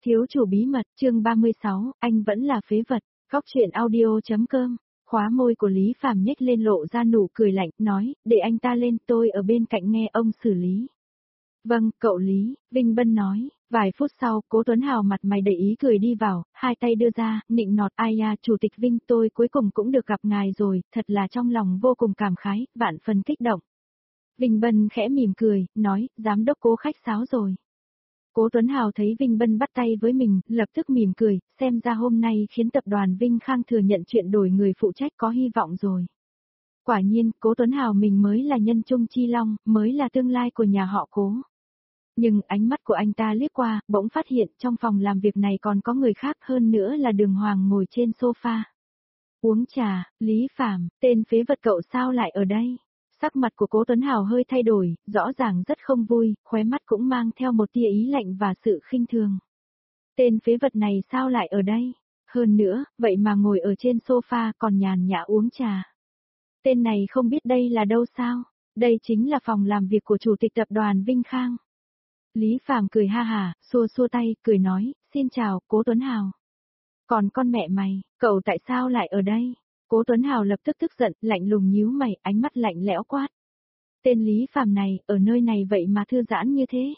Thiếu chủ bí mật, chương 36, anh vẫn là phế vật. Góc truyện audio.com. Khóa môi của Lý Phàm nhếch lên lộ ra nụ cười lạnh, nói, để anh ta lên, tôi ở bên cạnh nghe ông xử lý. Vâng, cậu Lý, Vinh Bân nói. Vài phút sau, Cố Tuấn Hào mặt mày đầy ý cười đi vào, hai tay đưa ra, nịnh nọt, ai à, Chủ tịch Vinh, tôi cuối cùng cũng được gặp ngài rồi, thật là trong lòng vô cùng cảm khái, vạn phần kích động. Vinh Bân khẽ mỉm cười, nói, giám đốc Cố khách sáo rồi. Cố Tuấn Hào thấy Vinh Bân bắt tay với mình, lập tức mỉm cười, xem ra hôm nay khiến tập đoàn Vinh Khang thừa nhận chuyện đổi người phụ trách có hy vọng rồi. Quả nhiên, Cố Tuấn Hào mình mới là nhân trung chi long, mới là tương lai của nhà họ Cố. Nhưng ánh mắt của anh ta liếc qua, bỗng phát hiện trong phòng làm việc này còn có người khác, hơn nữa là Đường Hoàng ngồi trên sofa. Uống trà, Lý Phàm, tên phế vật cậu sao lại ở đây? Sắc mặt của Cố Tuấn Hào hơi thay đổi, rõ ràng rất không vui, khóe mắt cũng mang theo một tia ý lạnh và sự khinh thường. Tên phế vật này sao lại ở đây? Hơn nữa, vậy mà ngồi ở trên sofa còn nhàn nhã uống trà. Tên này không biết đây là đâu sao? Đây chính là phòng làm việc của chủ tịch tập đoàn Vinh Khang. Lý Phàm cười ha hả, xua xua tay, cười nói, xin chào, Cố Tuấn Hào. Còn con mẹ mày, cậu tại sao lại ở đây? Cố Tuấn Hào lập tức tức giận, lạnh lùng nhíu mày, ánh mắt lạnh lẽo quát. Tên Lý Phàm này, ở nơi này vậy mà thư giãn như thế.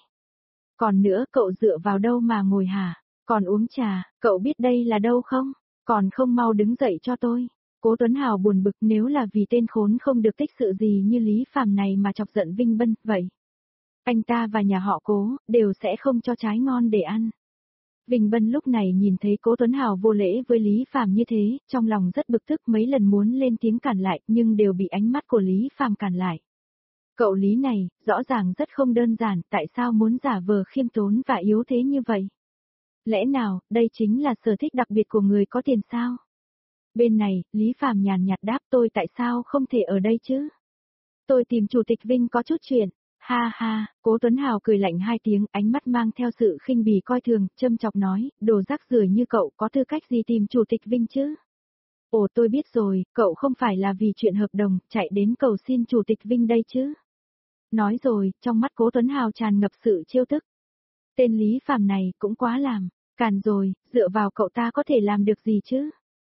Còn nữa, cậu dựa vào đâu mà ngồi hả? Còn uống trà, cậu biết đây là đâu không? Còn không mau đứng dậy cho tôi. Cố Tuấn Hào buồn bực, nếu là vì tên khốn không được tích sự gì như Lý Phàm này mà chọc giận Vinh Bân, vậy anh ta và nhà họ Cố, đều sẽ không cho trái ngon để ăn. Vinh Bân lúc này nhìn thấy Cố Tuấn Hào vô lễ với Lý Phàm như thế, trong lòng rất bực tức, mấy lần muốn lên tiếng cản lại, nhưng đều bị ánh mắt của Lý Phàm cản lại. Cậu Lý này, rõ ràng rất không đơn giản, tại sao muốn giả vờ khiêm tốn và yếu thế như vậy? Lẽ nào, đây chính là sở thích đặc biệt của người có tiền sao? Bên này, Lý Phàm nhàn nhạt đáp, tôi tại sao không thể ở đây chứ? Tôi tìm Chủ tịch Vinh có chút chuyện. Ha ha, Cố Tuấn Hào cười lạnh hai tiếng, ánh mắt mang theo sự khinh bỉ coi thường, châm chọc nói, đồ rác rưởi như cậu có tư cách gì tìm Chủ tịch Vinh chứ? Ồ, tôi biết rồi, cậu không phải là vì chuyện hợp đồng, chạy đến cầu xin Chủ tịch Vinh đây chứ? Nói rồi, trong mắt Cố Tuấn Hào tràn ngập sự trêu tức. Tên Lý Phàm này cũng quá làm, càn rồi, dựa vào cậu ta có thể làm được gì chứ?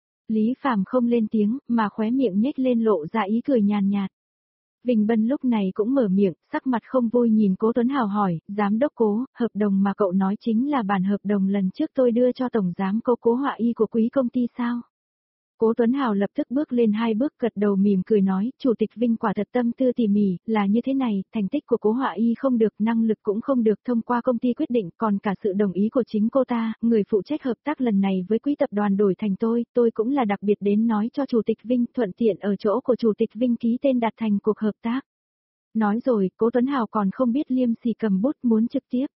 Lý Phàm không lên tiếng, mà khóe miệng nhếch lên lộ ra ý cười nhàn nhạt. Vinh Bân lúc này cũng mở miệng, sắc mặt không vui nhìn Cố Tuấn Hào hỏi, giám đốc Cố, hợp đồng mà cậu nói chính là bản hợp đồng lần trước tôi đưa cho tổng giám Cố Họa Y của quý công ty sao? Cố Tuấn Hào lập tức bước lên hai bước, gật đầu mỉm cười nói, Chủ tịch Vinh quả thật tâm tư tỉ mỉ, là như thế này, thành tích của Cố Họa Y không được, năng lực cũng không được, thông qua công ty quyết định, còn cả sự đồng ý của chính cô ta, người phụ trách hợp tác lần này với quý tập đoàn đổi thành tôi cũng là đặc biệt đến nói cho Chủ tịch Vinh, thuận tiện ở chỗ của Chủ tịch Vinh ký tên đặt thành cuộc hợp tác. Nói rồi, Cố Tuấn Hào còn không biết liêm sỉ cầm bút muốn trực tiếp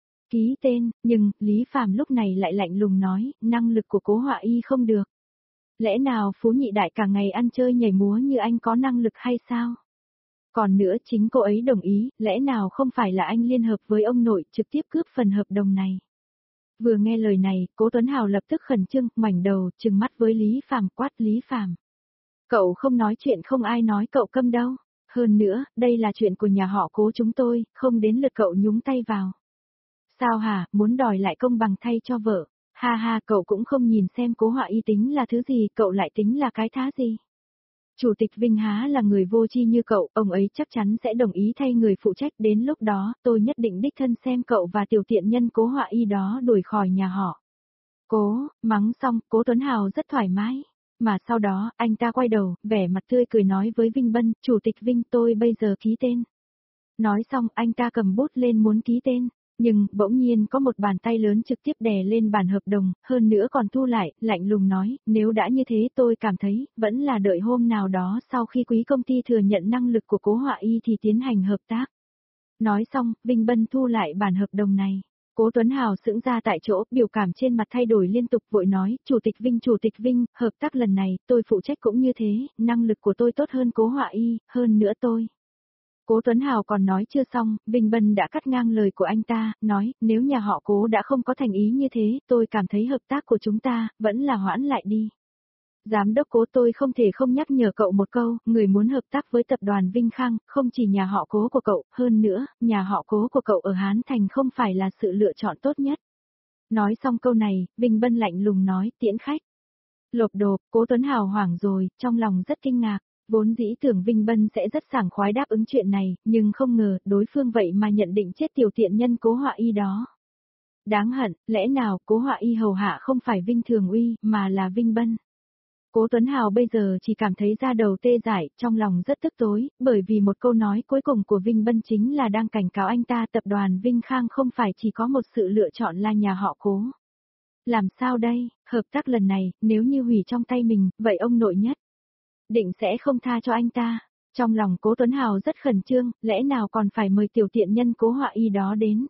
ký tên, nhưng, Lý Phàm lúc này lại lạnh lùng nói, năng lực của Cố Họa Y không được. Lẽ nào Phú Nhị Đại cả ngày ăn chơi nhảy múa như anh có năng lực hay sao? Còn nữa chính cô ấy đồng ý, lẽ nào không phải là anh liên hợp với ông nội trực tiếp cướp phần hợp đồng này? Vừa nghe lời này, Cố Tuấn Hào lập tức khẩn trương, ngoảnh đầu, trừng mắt với Lý Phàm, quát Lý Phàm. Cậu không nói chuyện không ai nói cậu câm đâu. Hơn nữa, đây là chuyện của nhà họ Cố chúng tôi, không đến lượt cậu nhúng tay vào. Sao hả, muốn đòi lại công bằng thay cho vợ? Ha ha, cậu cũng không nhìn xem Cố Họa Y tính là thứ gì, cậu lại tính là cái thá gì? Chủ tịch Vinh há là người vô tri như cậu, ông ấy chắc chắn sẽ đồng ý thay người phụ trách, đến lúc đó, tôi nhất định đích thân xem cậu và tiểu tiện nhân Cố Họa Y đó đuổi khỏi nhà họ. Mắng xong, Cố Tuấn Hào rất thoải mái. Mà sau đó, anh ta quay đầu, vẻ mặt tươi cười nói với Vinh Bân, Chủ tịch Vinh tôi bây giờ ký tên. Nói xong, anh ta cầm bút lên muốn ký tên. Nhưng, bỗng nhiên có một bàn tay lớn trực tiếp đè lên bản hợp đồng, hơn nữa còn thu lại, lạnh lùng nói, nếu đã như thế tôi cảm thấy, vẫn là đợi hôm nào đó sau khi quý công ty thừa nhận năng lực của Cố Họa Y thì tiến hành hợp tác. Nói xong, Vinh Bân thu lại bản hợp đồng này. Cố Tuấn Hào sững ra tại chỗ, biểu cảm trên mặt thay đổi liên tục, vội nói, Chủ tịch Vinh, hợp tác lần này, tôi phụ trách cũng như thế, năng lực của tôi tốt hơn Cố Họa Y, hơn nữa tôi. Cố Tuấn Hào còn nói chưa xong, Vinh Bân đã cắt ngang lời của anh ta, nói, nếu nhà họ Cố đã không có thành ý như thế, tôi cảm thấy hợp tác của chúng ta, vẫn là hoãn lại đi. Giám đốc Cố tôi không thể không nhắc nhở cậu một câu, người muốn hợp tác với tập đoàn Vinh Khang, không chỉ nhà họ Cố của cậu, hơn nữa, nhà họ Cố của cậu ở Hán Thành không phải là sự lựa chọn tốt nhất. Nói xong câu này, Vinh Bân lạnh lùng nói, tiễn khách. Lộp độp, Cố Tuấn Hào hoảng rồi, trong lòng rất kinh ngạc. Vốn dĩ tưởng Vinh Bân sẽ rất sảng khoái đáp ứng chuyện này, nhưng không ngờ, đối phương vậy mà nhận định chết tiểu tiện nhân Cố Họa Y đó. Đáng hận, lẽ nào Cố Họa Y hầu hạ không phải Vinh Thường Uy, mà là Vinh Bân. Cố Tuấn Hào bây giờ chỉ cảm thấy da đầu tê dại, trong lòng rất tức tối, bởi vì một câu nói cuối cùng của Vinh Bân chính là đang cảnh cáo anh ta tập đoàn Vinh Khang không phải chỉ có một sự lựa chọn là nhà họ Cố. Làm sao đây, hợp tác lần này, nếu như hủy trong tay mình, vậy ông nội nhất định sẽ không tha cho anh ta. Trong lòng Cố Tuấn Hào rất khẩn trương, lẽ nào còn phải mời tiểu tiện nhân Cố Họa Y đó đến.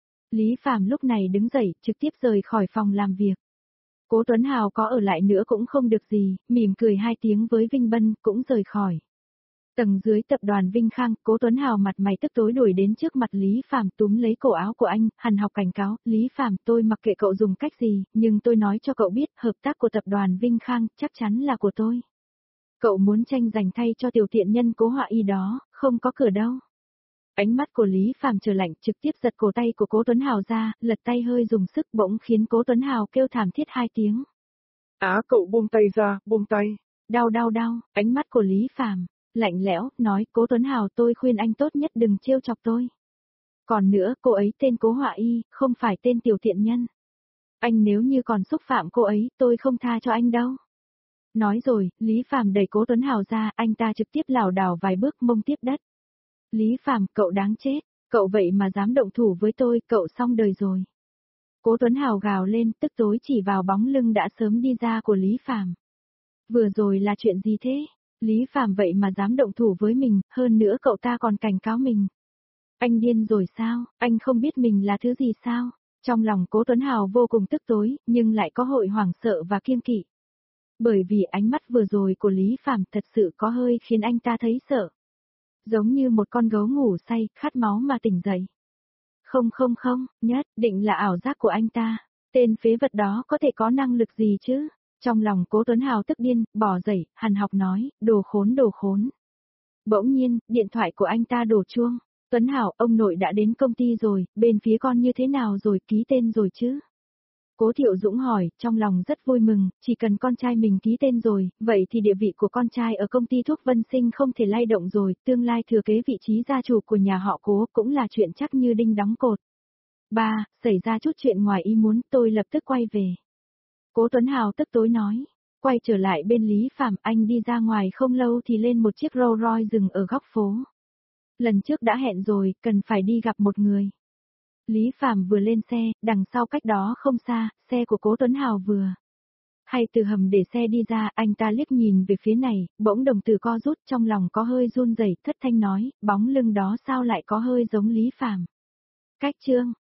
Lý Phàm lúc này đứng dậy, trực tiếp rời khỏi phòng làm việc. Cố Tuấn Hào có ở lại nữa cũng không được gì, mỉm cười hai tiếng với Vinh Bân, cũng rời khỏi. Tầng dưới tập đoàn Vinh Khang, Cố Tuấn Hào mặt mày tức tối đuổi đến trước mặt Lý Phàm túm lấy cổ áo của anh, hằn học cảnh cáo, Lý Phàm, tôi mặc kệ cậu dùng cách gì, nhưng tôi nói cho cậu biết, hợp tác của tập đoàn Vinh Khang chắc chắn là của tôi. Cậu muốn tranh giành thay cho tiểu tiện nhân Cố Họa Y đó, không có cửa đâu. Ánh mắt của Lý Phàm trở lạnh, trực tiếp giật cổ tay của Cố Tuấn Hào ra, lật tay hơi dùng sức bỗng khiến Cố Tuấn Hào kêu thảm thiết hai tiếng. Cậu buông tay ra, buông tay. Đau đau đau, ánh mắt của Lý Phàm lạnh lẽo, nói, Cố Tuấn Hào, tôi khuyên anh tốt nhất đừng trêu chọc tôi. Còn nữa, cô ấy tên Cố Họa Y, không phải tên tiểu thiện nhân. Anh nếu như còn xúc phạm cô ấy, tôi không tha cho anh đâu. Nói rồi, Lý Phàm đẩy Cố Tuấn Hào ra, anh ta trực tiếp lảo đảo vài bước mông tiếp đất. Lý Phàm, cậu đáng chết, cậu vậy mà dám động thủ với tôi, cậu xong đời rồi. Cố Tuấn Hào gào lên, tức tối chỉ vào bóng lưng đã sớm đi ra của Lý Phàm. Vừa rồi là chuyện gì thế? Lý Phàm vậy mà dám động thủ với mình, hơn nữa cậu ta còn cảnh cáo mình. Anh điên rồi sao, anh không biết mình là thứ gì sao? Trong lòng Cố Tuấn Hào vô cùng tức tối, nhưng lại có hội hoảng sợ và kiêng kỵ. Bởi vì ánh mắt vừa rồi của Lý Phàm thật sự có hơi khiến anh ta thấy sợ. Giống như một con gấu ngủ say, khát máu mà tỉnh dậy. Không, nhất định là ảo giác của anh ta. Tên phế vật đó có thể có năng lực gì chứ? Trong lòng Cố Tuấn Hào tức điên, bỏ dậy, hằn học nói, đồ khốn. Bỗng nhiên, điện thoại của anh ta đổ chuông. Tuấn Hào, ông nội đã đến công ty rồi, bên phía con như thế nào rồi, ký tên rồi chứ? Cố Thiệu Dũng hỏi, trong lòng rất vui mừng, chỉ cần con trai mình ký tên rồi, vậy thì địa vị của con trai ở công ty thuốc Vân Sinh không thể lay động rồi, tương lai thừa kế vị trí gia chủ của nhà họ Cố cũng là chuyện chắc như đinh đóng cột. Ba, xảy ra chút chuyện ngoài ý muốn, tôi lập tức quay về. Cố Tuấn Hào tức tối nói, quay trở lại bên Lý Phàm, anh đi ra ngoài không lâu thì lên một chiếc Rolls Royce dừng ở góc phố. Lần trước đã hẹn rồi, cần phải đi gặp một người. Lý Phàm vừa lên xe, đằng sau cách đó không xa, xe của Cố Tuấn Hào vừa hay từ hầm để xe đi ra, anh ta liếc nhìn về phía này, bỗng đồng tử co rút, trong lòng có hơi run rẩy, thất thanh nói, bóng lưng đó sao lại có hơi giống Lý Phàm. Cách chương